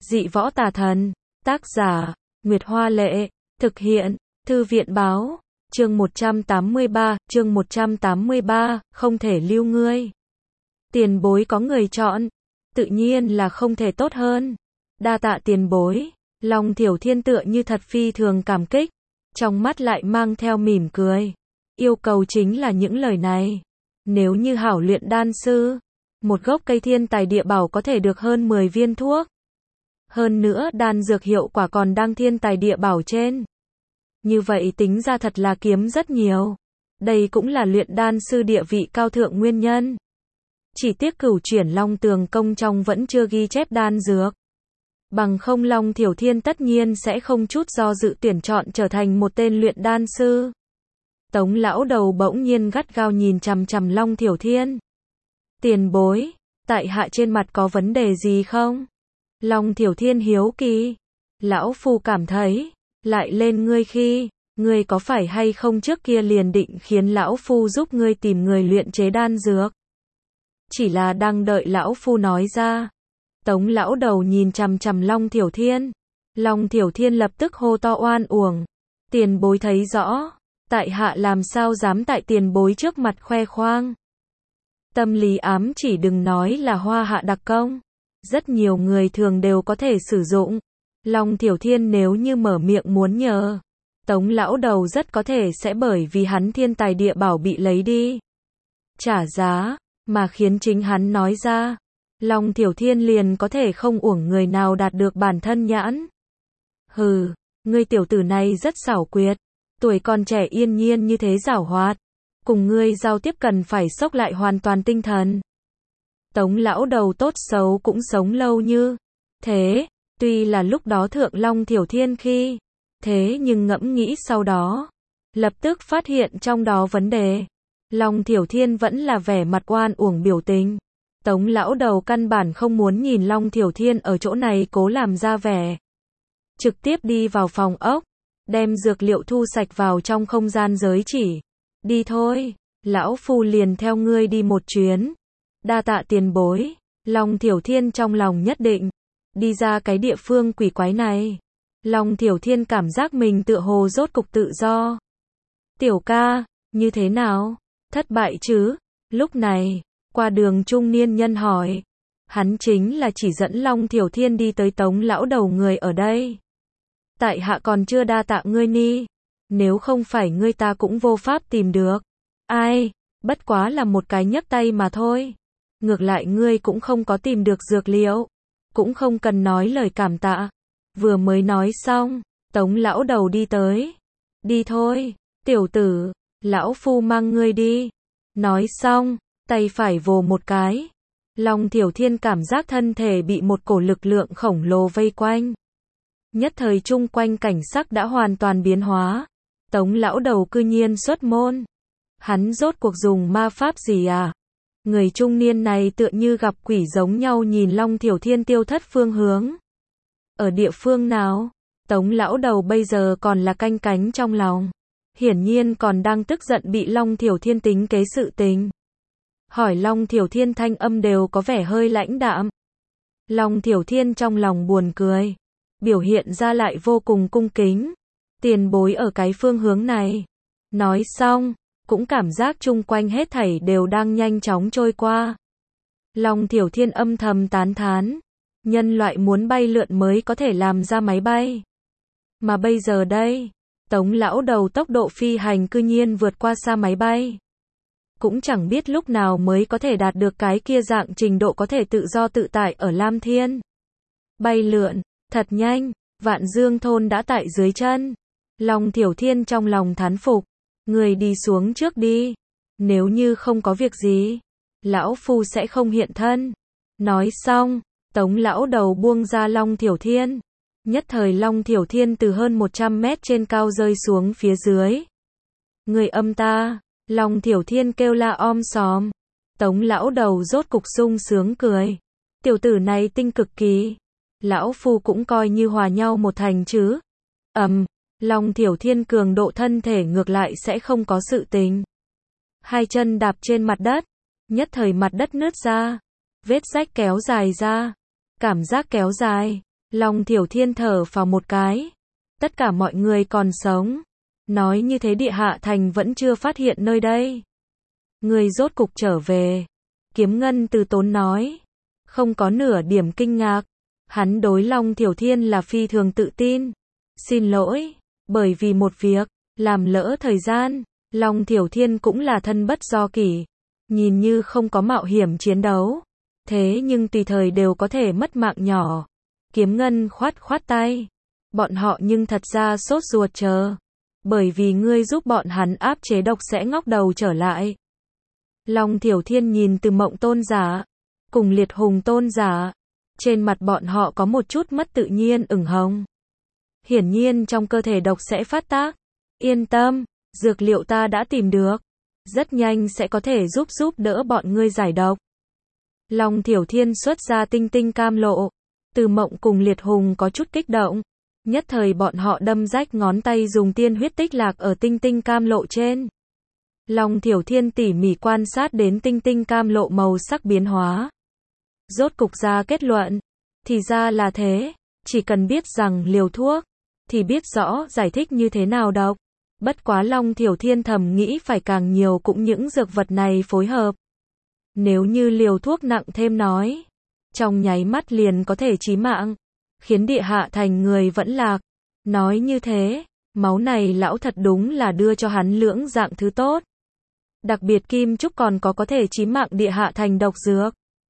Dị võ tà thần. Tác giả, Nguyệt Hoa Lệ. Thực hiện, Thư viện Báo. Chương 183, không thể lưu ngươi. Tiền bối có người chọn. Tự nhiên là không thể tốt hơn. Đa tạ tiền bối. Long Thiểu Thiên tựa như thật phi thường cảm kích. Trong mắt lại mang theo mỉm cười. Yêu cầu chính là những lời này. Nếu như hảo luyện đan sư, một gốc cây thiên tài địa bảo có thể được hơn 10 viên thuốc. Hơn nữa đan dược hiệu quả còn đang thiên tài địa bảo trên. Như vậy tính ra thật là kiếm rất nhiều. Đây cũng là luyện đan sư địa vị cao thượng nguyên nhân. Chỉ tiếc Cửu Chuyển Long Tường Công trong vẫn chưa ghi chép đan dược. Bằng không Long Thiểu Thiên tất nhiên sẽ không chút do dự tuyển chọn trở thành một tên luyện đan sư. Tống lão đầu bỗng nhiên gắt gao nhìn chằm chằm Long Thiểu Thiên. Tiền bối, tại hạ trên mặt có vấn đề gì không? Long Thiểu Thiên hiếu kỳ. Lão phu cảm thấy, lại lên ngươi khi, ngươi có phải hay không trước kia liền định khiến lão phu giúp ngươi tìm người luyện chế đan dược? Chỉ là đang đợi lão phu nói ra. Tống lão đầu nhìn chằm chằm Long Thiểu Thiên. Long Thiểu Thiên lập tức hô to oan uổng. Tiền bối thấy rõ, tại hạ làm sao dám tại tiền bối trước mặt khoe khoang. Tâm lý ám chỉ đừng nói là hoa hạ đặc công. Rất nhiều người thường đều có thể sử dụng. Long Thiểu Thiên nếu như mở miệng muốn nhờ, Tống lão đầu rất có thể sẽ bởi vì hắn thiên tài địa bảo bị lấy đi, trả giá, mà khiến chính hắn nói ra. Long Thiểu Thiên liền có thể không uổng người nào đạt được bản thân nhãn. Hừ, ngươi tiểu tử này rất xảo quyệt, tuổi còn trẻ yên nhiên như thế giảo hoạt, cùng ngươi giao tiếp cần phải xốc lại hoàn toàn tinh thần. Tống lão đầu tốt xấu cũng sống lâu như thế, tuy là lúc đó thượng Long Thiểu Thiên khi thế nhưng ngẫm nghĩ sau đó, lập tức phát hiện trong đó vấn đề. Long Thiểu Thiên vẫn là vẻ mặt oan uổng biểu tình. Tống lão đầu căn bản không muốn nhìn Long Thiểu Thiên ở chỗ này cố làm ra vẻ. Trực tiếp đi vào phòng ốc, đem dược liệu thu sạch vào trong không gian giới chỉ. Đi thôi, lão phu liền theo ngươi đi một chuyến. Đa tạ tiền bối. Long Thiểu Thiên trong lòng nhất định. Đi ra cái địa phương quỷ quái này. Long Thiểu Thiên cảm giác mình tựa hồ rốt cục tự do. Tiểu ca, như thế nào? Thất bại chứ? Lúc này, qua đường trung niên nhân hỏi. Hắn chính là chỉ dẫn Long Thiểu Thiên đi tới Tống lão đầu người ở đây. Tại hạ còn chưa đa tạ ngươi ni. Nếu không phải ngươi ta cũng vô pháp tìm được. Ai, bất quá là một cái nhấc tay mà thôi. Ngược lại ngươi cũng không có tìm được dược liệu. Cũng không cần nói lời cảm tạ. Vừa mới nói xong, Tống lão đầu đi tới. Đi thôi, tiểu tử, lão phu mang ngươi đi. Nói xong, tay phải vồ một cái. Long Thiểu Thiên cảm giác thân thể bị một cổ lực lượng khổng lồ vây quanh. Nhất thời chung quanh cảnh sắc đã hoàn toàn biến hóa. Tống lão đầu cư nhiên xuất môn. Hắn rốt cuộc dùng ma pháp gì à? Người trung niên này tựa như gặp quỷ giống nhau nhìn Long Thiểu Thiên tiêu thất phương hướng. Ở địa phương nào? Tống lão đầu bây giờ còn là canh cánh trong lòng. Hiển nhiên còn đang tức giận bị Long Thiểu Thiên tính kế sự tình. Hỏi Long Thiểu Thiên thanh âm đều có vẻ hơi lãnh đạm. Long Thiểu Thiên trong lòng buồn cười. Biểu hiện ra lại vô cùng cung kính. Tiền bối ở cái phương hướng này. Nói xong, cũng cảm giác chung quanh hết thảy đều đang nhanh chóng trôi qua. Long Thiểu Thiên âm thầm tán thán. Nhân loại muốn bay lượn mới có thể làm ra máy bay. Mà bây giờ đây, Tống lão đầu tốc độ phi hành cư nhiên vượt qua xa máy bay. Cũng chẳng biết lúc nào mới có thể đạt được cái kia dạng trình độ có thể tự do tự tại ở Lam Thiên. Bay lượn, thật nhanh, Vạn Dương thôn đã tại dưới chân. Long Thiểu Thiên trong lòng thán phục. Người đi xuống trước đi. Nếu như không có việc gì, lão phu sẽ không hiện thân. Nói xong, Tống lão đầu buông ra Long Thiểu Thiên. Nhất thời Long Thiểu Thiên từ hơn 100 mét trên cao rơi xuống phía dưới. Người âm ta. Long Thiểu Thiên kêu la om sòm. Tống lão đầu rốt cục sung sướng cười. Tiểu tử này tinh cực kỳ. Lão phu cũng coi như hòa nhau một thành chứ. Long Thiểu Thiên cường độ thân thể ngược lại sẽ không có sự tình. Hai chân đạp trên mặt đất. Nhất thời mặt đất nứt ra. Vết rách kéo dài ra. Cảm giác kéo dài. Long Thiểu Thiên thở phào một cái. Tất cả mọi người còn sống. Nói như thế địa hạ thành vẫn chưa phát hiện nơi đây. Người rốt cục trở về. Kiếm Ngân từ tốn nói. Không có nửa điểm kinh ngạc. Hắn đối Long Thiểu Thiên là phi thường tự tin. Xin lỗi, bởi vì một việc, làm lỡ thời gian. Long Thiểu Thiên cũng là thân bất do kỷ. Nhìn như không có mạo hiểm chiến đấu. Thế nhưng tùy thời đều có thể mất mạng nhỏ. Kiếm Ngân khoát khoát tay. Bọn họ nhưng thật ra sốt ruột chờ. Bởi vì ngươi giúp bọn hắn áp chế độc sẽ ngóc đầu trở lại. Long Thiểu Thiên nhìn Từ Mộng tôn giả. Cùng Liệt Hùng tôn giả. Trên mặt bọn họ có một chút mất tự nhiên ửng hồng. Hiển nhiên trong cơ thể độc sẽ phát tác. Yên tâm, dược liệu ta đã tìm được. Rất nhanh sẽ có thể giúp đỡ bọn ngươi giải độc. Long Thiểu Thiên xuất ra tinh tinh cam lộ. Từ Mộng cùng Liệt Hùng có chút kích động. Nhất thời bọn họ đâm rách ngón tay dùng tiên huyết tích lạc ở tinh tinh cam lộ trên. Long Thiểu Thiên tỉ mỉ quan sát đến tinh tinh cam lộ màu sắc biến hóa. Rốt cục ra kết luận. Thì ra là thế. Chỉ cần biết rằng liều thuốc. Thì biết rõ giải thích như thế nào độc. Bất quá Long Thiểu Thiên thầm nghĩ phải càng nhiều cũng những dược vật này phối hợp. Nếu như liều thuốc nặng thêm nói. Trong nháy mắt liền có thể chí mạng. Khiến địa hạ thành người vẫn lạc. Nói như thế. Máu này lão thật đúng là đưa cho hắn lưỡng dạng thứ tốt. Đặc biệt kim trúc còn có thể chí mạng địa hạ thành độc dược.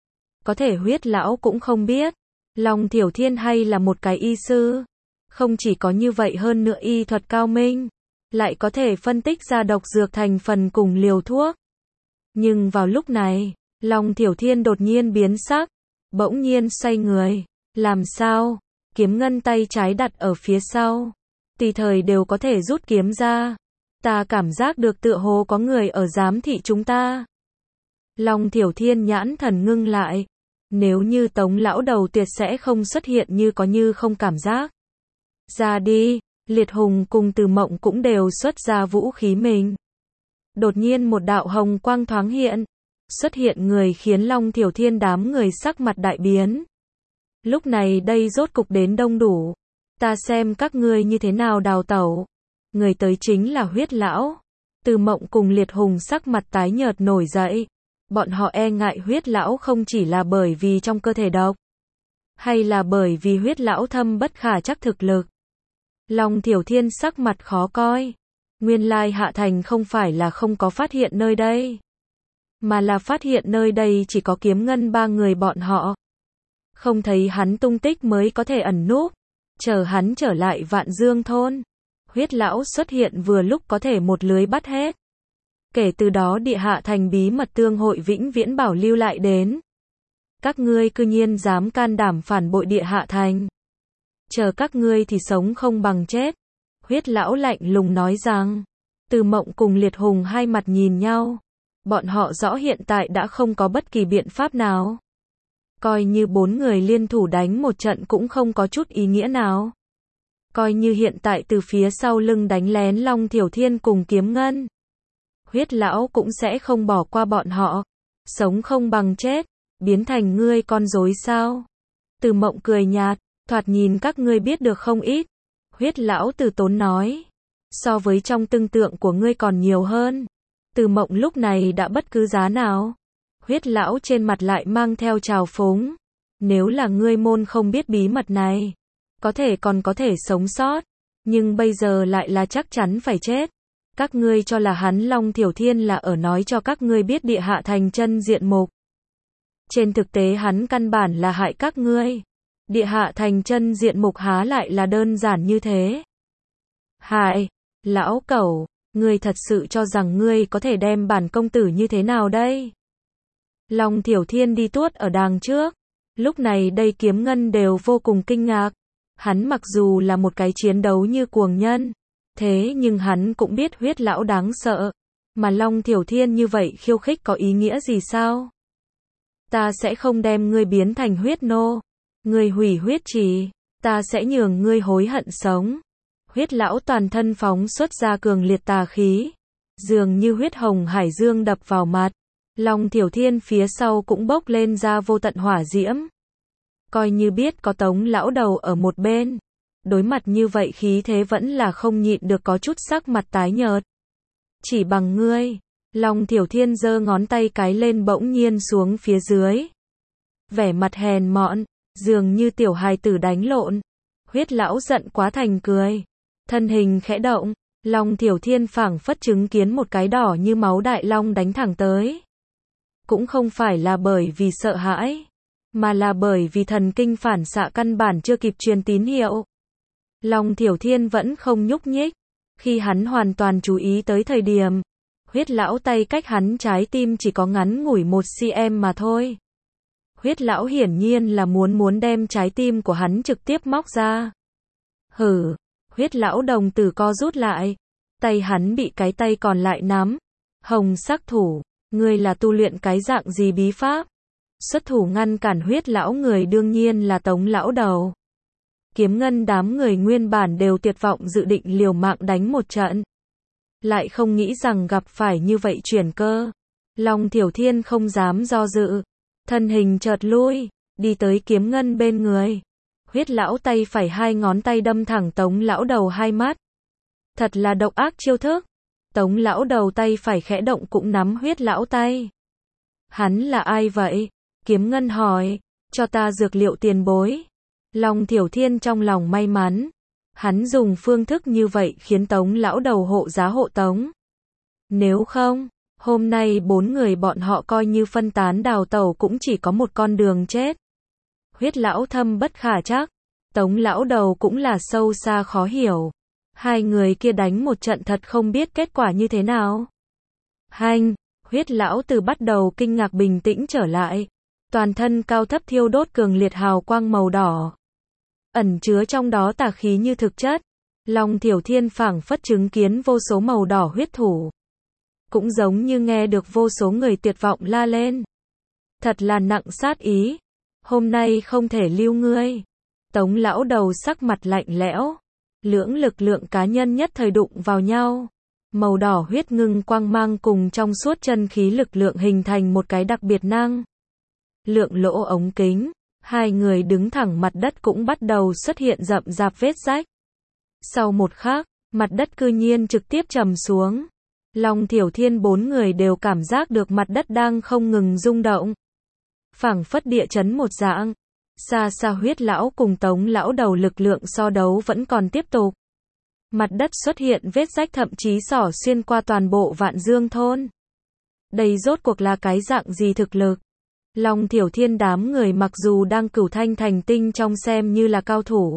Có thể huyết lão cũng không biết. Long Thiểu Thiên hay là một cái y sư. Không chỉ có như vậy hơn nữa y thuật cao minh. Lại có thể phân tích ra độc dược thành phần cùng liều thuốc. Nhưng vào lúc này, Long Thiểu Thiên đột nhiên biến sắc. Bỗng nhiên xoay người. Làm sao? Kiếm Ngân tay trái đặt ở phía sau. Tùy thời đều có thể rút kiếm ra. Ta cảm giác được tựa hồ có người ở giám thị chúng ta. Long Thiểu Thiên nhãn thần ngưng lại. Nếu như Tống lão đầu tuyệt sẽ không xuất hiện như có như không cảm giác. Ra đi, Liệt Hùng cùng Từ Mộng cũng đều xuất ra vũ khí mình. Đột nhiên một đạo hồng quang thoáng hiện. Xuất hiện người khiến Long Thiểu Thiên đám người sắc mặt đại biến. Lúc này đây rốt cục đến đông đủ. Ta xem các ngươi như thế nào đào tẩu. Người tới chính là huyết lão. Từ Mộng cùng Liệt Hùng sắc mặt tái nhợt nổi dậy. Bọn họ e ngại huyết lão không chỉ là bởi vì trong cơ thể độc. Hay là bởi vì huyết lão thâm bất khả chắc thực lực. Long Thiểu Thiên sắc mặt khó coi. Nguyên lai hạ thành không phải là không có phát hiện nơi đây. Mà là phát hiện nơi đây chỉ có Kiếm Ngân ba người bọn họ. Không thấy hắn tung tích mới có thể ẩn núp. Chờ hắn trở lại Vạn Dương thôn. Huyết lão xuất hiện vừa lúc có thể một lưới bắt hết. Kể từ đó địa hạ thành bí mật tương hội vĩnh viễn bảo lưu lại đến. Các ngươi cư nhiên dám can đảm phản bội địa hạ thành. Chờ các ngươi thì sống không bằng chết. Huyết lão lạnh lùng nói rằng. Từ Mộng cùng Liệt Hùng hai mặt nhìn nhau. Bọn họ rõ hiện tại đã không có bất kỳ biện pháp nào. Coi như bốn người liên thủ đánh một trận cũng không có chút ý nghĩa nào. Coi như hiện tại từ phía sau lưng đánh lén Long Thiểu Thiên cùng Kiếm Ngân. Huyết lão cũng sẽ không bỏ qua bọn họ. Sống không bằng chết. Biến thành ngươi con rối sao? Từ Mộng cười nhạt. Thoạt nhìn các ngươi biết được không ít. Huyết lão từ tốn nói. So với trong tưởng tượng của ngươi còn nhiều hơn. Từ Mộng lúc này đã bất cứ giá nào. Huyết lão trên mặt lại mang theo trào phúng. Nếu là ngươi môn không biết bí mật này. Có thể còn có thể sống sót. Nhưng bây giờ lại là chắc chắn phải chết. Các ngươi cho là hắn Long Thiểu Thiên là ở nói cho các ngươi biết địa hạ thành chân diện mục. Trên thực tế hắn căn bản là hại các ngươi. Địa hạ thành chân diện mục há lại là đơn giản như thế. Hại, lão cẩu, ngươi thật sự cho rằng ngươi có thể đem bản công tử như thế nào đây? Long Thiểu Thiên đi tuốt ở đằng trước. Lúc này đây Kiếm Ngân đều vô cùng kinh ngạc. Hắn mặc dù là một cái chiến đấu như cuồng nhân. Thế nhưng hắn cũng biết huyết lão đáng sợ. Mà Long Thiểu Thiên như vậy khiêu khích có ý nghĩa gì sao? Ta sẽ không đem ngươi biến thành huyết nô. Ngươi hủy huyết trì. Ta sẽ nhường ngươi hối hận sống. Huyết lão toàn thân phóng xuất ra cường liệt tà khí. Dường như huyết hồng hải dương đập vào mặt. Long Thiểu Thiên phía sau cũng bốc lên ra vô tận hỏa diễm. coi như biết có Tống lão đầu ở một bên. Đối mặt như vậy khí thế vẫn là không nhịn được có chút sắc mặt tái nhợt. Chỉ bằng ngươi, Long Thiểu Thiên giơ ngón tay cái lên bỗng nhiên xuống phía dưới. Vẻ mặt hèn mọn, dường như tiểu hài tử đánh lộn. Huyết lão giận quá thành cười. Thân hình khẽ động, Long Thiểu Thiên phảng phất chứng kiến một cái đỏ như máu đại long đánh thẳng tới. Cũng không phải là bởi vì sợ hãi, mà là bởi vì thần kinh phản xạ căn bản chưa kịp truyền tín hiệu. Long Thiểu Thiên vẫn không nhúc nhích. Khi hắn hoàn toàn chú ý tới thời điểm, huyết lão tay cách hắn trái tim chỉ có ngắn ngủi 1cm mà thôi. Huyết lão hiển nhiên là muốn đem trái tim của hắn trực tiếp móc ra. Hử, huyết lão đồng tử co rút lại. Tay hắn bị cái tay còn lại nắm. Hồng sắc thủ, ngươi là tu luyện cái dạng gì bí pháp? Xuất thủ ngăn cản huyết lão người đương nhiên là Tống lão đầu. Kiếm Ngân đám người nguyên bản đều tuyệt vọng dự định liều mạng đánh một trận. Lại không nghĩ rằng gặp phải như vậy chuyển cơ. Long Thiểu Thiên không dám do dự. Thân hình chợt lui, đi tới Kiếm Ngân bên người. Huyết lão tay phải hai ngón tay đâm thẳng Tống lão đầu hai mắt. Thật là độc ác chiêu thức. Tống lão đầu tay phải khẽ động cũng nắm huyết lão tay. Hắn là ai vậy? Kiếm Ngân hỏi. Cho ta dược liệu tiền bối. Long Thiểu Thiên trong lòng may mắn. Hắn dùng phương thức như vậy khiến Tống lão đầu hộ giá hộ tống. Nếu không, hôm nay 4 người bọn họ coi như phân tán đào tẩu cũng chỉ có một con đường chết. Huyết lão thâm bất khả trắc. Tống lão đầu cũng là sâu xa khó hiểu. Hai người kia đánh một trận thật không biết kết quả như thế nào. Hanh, huyết lão từ bắt đầu kinh ngạc bình tĩnh trở lại. Toàn thân cao thấp thiêu đốt cường liệt hào quang màu đỏ. Ẩn chứa trong đó tà khí như thực chất. Long Thiểu Thiên phảng phất chứng kiến vô số màu đỏ huyết thủ. Cũng giống như nghe được vô số người tuyệt vọng la lên. Thật là nặng sát ý. Hôm nay không thể lưu ngươi. Tống lão đầu sắc mặt lạnh lẽo. Lưỡng lực lượng cá nhân nhất thời đụng vào nhau. Màu đỏ huyết ngưng quang mang cùng trong suốt chân khí lực lượng hình thành một cái đặc biệt năng. Lượng lỗ ống kính. Hai người đứng thẳng mặt đất cũng bắt đầu xuất hiện rậm rạp vết rách. Sau một khắc, mặt đất cư nhiên trực tiếp trầm xuống. Long Thiểu Thiên 4 người đều cảm giác được mặt đất đang không ngừng rung động. Phảng phất địa chấn một dạng. Xa xa huyết lão cùng Tống lão đầu lực lượng so đấu vẫn còn tiếp tục. Mặt đất xuất hiện vết rách thậm chí xỏ xuyên qua toàn bộ Vạn Dương thôn. Đây rốt cuộc là cái dạng gì thực lực? Long Thiểu Thiên đám người mặc dù đang cửu thanh thành tinh trong xem như là cao thủ.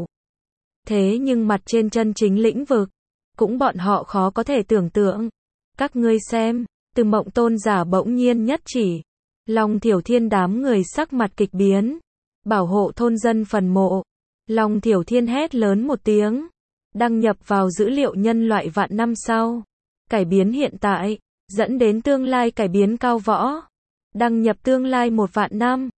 Thế nhưng mặt trên chân chính lĩnh vực, cũng bọn họ khó có thể tưởng tượng. Các ngươi xem, Từ Mộng tôn giả bỗng nhiên nhất chỉ. Long Thiểu Thiên đám người sắc mặt kịch biến. Bảo hộ thôn dân phần mộ. Long Thiểu Thiên hét lớn một tiếng. Đăng nhập vào dữ liệu nhân loại vạn năm sau. Cải biến hiện tại, dẫn đến tương lai cải biến cao võ. Đăng nhập tương lai 1 vạn năm.